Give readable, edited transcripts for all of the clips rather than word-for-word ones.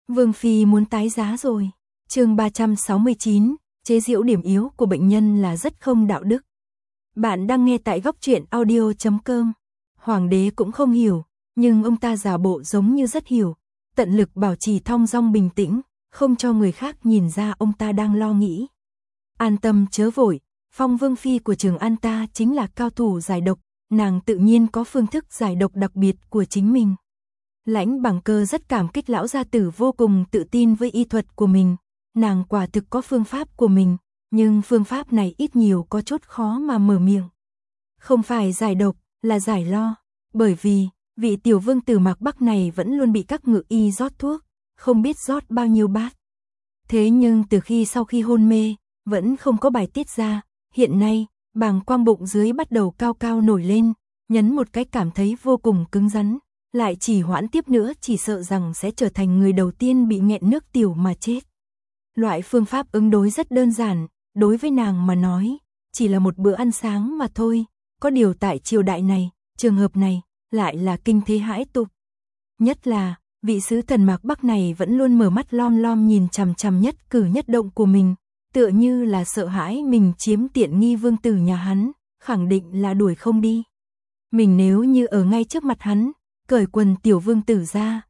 Vương Phi muốn tái giá rồi. Chương 369, chế giễu điểm yếu của bệnh nhân là rất không đạo đức. Bạn đang nghe tại góc truyện audio.com. Hoàng đế cũng không hiểu, nhưng ông ta giả bộ giống như rất hiểu, tận lực bảo trì thong dong bình tĩnh, không cho người khác nhìn ra ông ta đang lo nghĩ. An tâm chớ vội, Phong Vương Phi của Trường An ta chính là cao thủ giải độc, nàng tự nhiên có phương thức giải độc đặc biệt của chính mình. Lãnh Bằng Cơ rất cảm kích lão gia tử vô cùng tự tin với y thuật của mình, nàng quả thực có phương pháp của mình, nhưng phương pháp này ít nhiều có chút khó mà mở miệng. Không phải giải độc, là giải lo, bởi vì vị tiểu vương tử Mạc Bắc này vẫn luôn bị các ngự y rót thuốc, không biết rót bao nhiêu bát. Thế nhưng từ sau khi hôn mê, vẫn không có bài tiết ra, hiện nay, bàng quang bụng dưới bắt đầu cao cao nổi lên, nhấn một cái cảm thấy vô cùng cứng rắn, lại chỉ hoãn tiếp nữa chỉ sợ rằng sẽ trở thành người đầu tiên bị nghẹn nước tiểu mà chết. Loại phương pháp ứng đối rất đơn giản, đối với nàng mà nói, chỉ là một bữa ăn sáng mà thôi, có điều tại triều đại này, trường hợp này, lại là kinh thế hãi tục. Nhất là, vị sứ thần Mạc Bắc này vẫn luôn mở mắt lom lom nhìn chằm chằm nhất cử nhất động của mình, tựa như là sợ hãi mình chiếm tiện nghi vương tử nhà hắn, khẳng định là đuổi không đi. Mình nếu như ở ngay trước mặt hắn, cởi quần tiểu vương tử ra,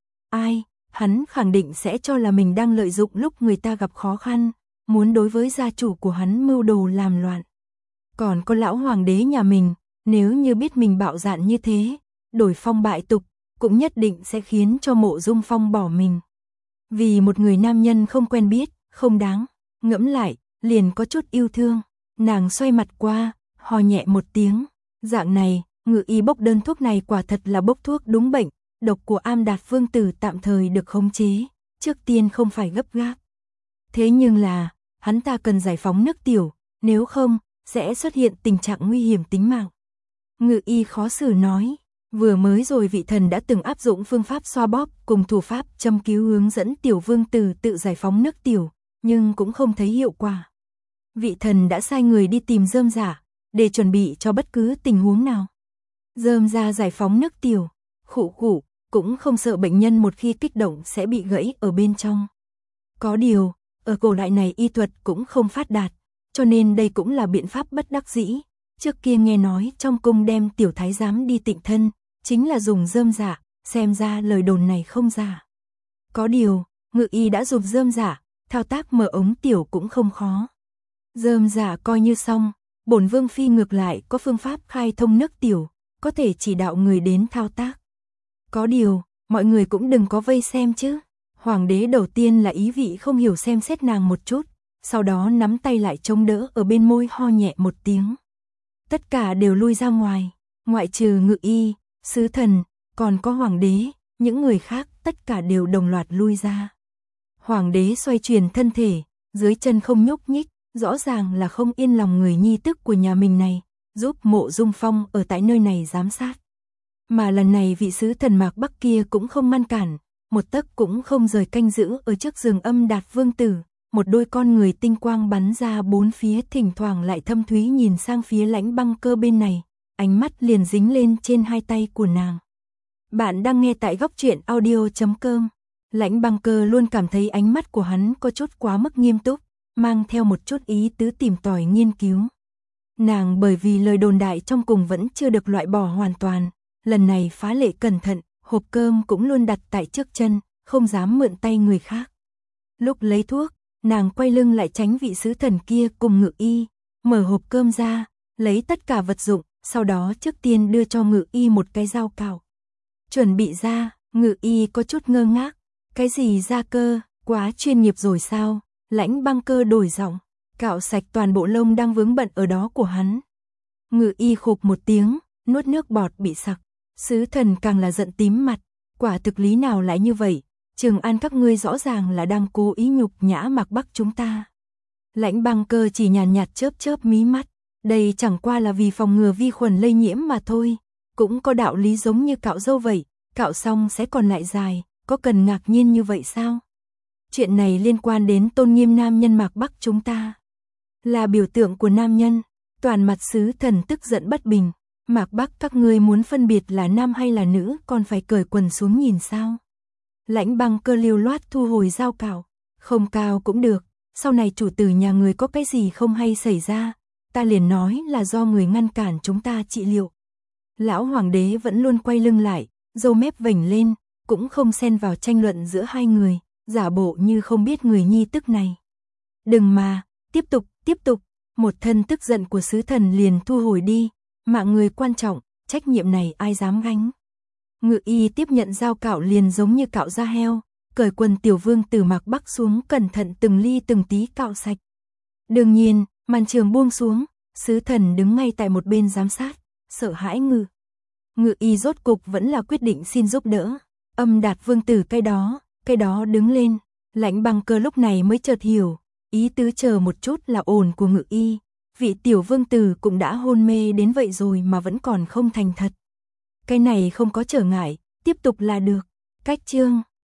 hắn khẳng định sẽ cho là mình đang lợi dụng lúc người ta gặp khó khăn, muốn đối với gia chủ của hắn mưu đồ làm loạn. Còn có lão hoàng đế nhà mình, nếu như biết mình bạo dạn như thế, đổi phong bại tục, cũng nhất định sẽ khiến cho Mộ Dung Phong bỏ mình. Vì một người nam nhân không quen biết, không đáng, ngẫm lại, liền có chút yêu thương, nàng xoay mặt qua, hò nhẹ một tiếng, dạng này, ngự y bốc đơn thuốc này quả thật là bốc thuốc đúng bệnh, độc của Am Đạt vương tử tạm thời được khống chế, trước tiên không phải gấp gáp. Thế nhưng là, hắn ta cần giải phóng nước tiểu, nếu không, sẽ xuất hiện tình trạng nguy hiểm tính mạng. Ngự y khó xử nói, vừa mới rồi vị thần đã từng áp dụng phương pháp xoa bóp cùng thủ pháp châm cứu hướng dẫn tiểu vương tử tự giải phóng nước tiểu, nhưng cũng không thấy hiệu quả. Vị thần đã sai người đi tìm Rơm Dạ, để chuẩn bị cho bất cứ tình huống nào. Rơm Dạ giải phóng nước tiểu, khụ, cũng không sợ bệnh nhân một khi kích động sẽ bị gãy ở bên trong. Có điều, ở cổ đại này y thuật cũng không phát đạt, cho nên đây cũng là biện pháp bất đắc dĩ. Trước kia nghe nói trong cung đem tiểu thái giám đi tịnh thân, chính là dùng Rơm Dạ, xem ra lời đồn này không giả. Có điều, ngự y đã dùng Rơm Dạ, thao tác mở ống tiểu cũng không khó. Rơm Dạ coi như xong, bổn vương phi ngược lại có phương pháp khai thông nước tiểu, có thể chỉ đạo người đến thao tác. Có điều, mọi người cũng đừng có vây xem chứ. Hoàng đế đầu tiên là ý vị không hiểu xem xét nàng một chút, sau đó nắm tay lại chống đỡ ở bên môi ho nhẹ một tiếng. Tất cả đều lui ra ngoài, ngoại trừ ngự y, sứ thần, còn có hoàng đế, những người khác tất cả đều đồng loạt lui ra. Hoàng đế xoay chuyển thân thể, dưới chân không nhúc nhích, rõ ràng là không yên lòng người nhi tức của nhà mình này, giúp Mộ Dung Phong ở tại nơi này giám sát. Mà lần này vị sứ thần Mạc Bắc kia cũng không ngăn cản, một tấc cũng không rời canh giữ ở trước giường Âm Đạt vương tử, một đôi con người tinh quang bắn ra bốn phía, thỉnh thoảng lại thâm thúy nhìn sang phía Lãnh Băng Cơ bên này, ánh mắt liền dính lên trên hai tay của nàng. Bạn đang nghe tại góc truyện audio.com. Lãnh Băng Cơ luôn cảm thấy ánh mắt của hắn có chút quá mức nghiêm túc, mang theo một chút ý tứ tìm tòi nghiên cứu. Nàng bởi vì lời đồn đại trong cùng vẫn chưa được loại bỏ hoàn toàn, lần này phá lệ cẩn thận, hộp cơm cũng luôn đặt tại trước chân, không dám mượn tay người khác. Lúc lấy thuốc, nàng quay lưng lại tránh vị sứ thần kia cùng ngự y, mở hộp cơm ra, lấy tất cả vật dụng, sau đó trước tiên đưa cho ngự y một cái dao cạo. Chuẩn bị ra, ngự y có chút ngơ ngác, cái gì ra cơ, quá chuyên nghiệp rồi sao? Lãnh Băng Cơ đổi giọng, cạo sạch toàn bộ lông đang vướng bận ở đó của hắn. Ngự y khục một tiếng, nuốt nước bọt bị sặc, sứ thần càng là giận tím mặt, quả thực lý nào lại như vậy, Trường An các ngươi rõ ràng là đang cố ý nhục nhã Mạc Bắc chúng ta. Lãnh Băng Cơ chỉ nhàn nhạt chớp mí mắt, đây chẳng qua là vì phòng ngừa vi khuẩn lây nhiễm mà thôi, cũng có đạo lý giống như cạo râu vậy, cạo xong sẽ còn lại dài, có cần ngạc nhiên như vậy sao? Chuyện này liên quan đến tôn nghiêm nam nhân Mạc Bắc chúng ta, là biểu tượng của nam nhân. Toàn mặt sứ thần tức giận bất bình, Mạc Bắc các ngươi muốn phân biệt là nam hay là nữ, còn phải cởi quần xuống nhìn sao? Lãnh Băng Cơ lưu loát thu hồi dao cạo, không cao cũng được, sau này chủ tử nhà người có cái gì không hay xảy ra, ta liền nói là do người ngăn cản chúng ta trị liệu. Lão hoàng đế vẫn luôn quay lưng lại, râu mép vểnh lên, cũng không xen vào tranh luận giữa hai người, giả bộ như không biết người nhi tức này. Đừng mà, tiếp tục, một thân tức giận của sứ thần liền thu hồi đi, mạng người quan trọng, trách nhiệm này ai dám gánh. Ngự y tiếp nhận dao cạo liền giống như cạo da heo, cởi quần tiểu vương từ Mạc Bắc xuống cẩn thận từng ly từng tí cạo sạch. Đương nhiên, màn trường buông xuống, sứ thần đứng ngay tại một bên giám sát, sợ hãi Ngự y rốt cục vẫn là quyết định xin giúp đỡ. Âm Đạt vương tử cái đó đứng lên, Lãnh Băng Cơ lúc này mới chợt hiểu, ý tứ chờ một chút là ổn của ngự y, vị tiểu vương tử cũng đã hôn mê đến vậy rồi mà vẫn còn không thành thật. Cái này không có trở ngại, tiếp tục là được. Cách chương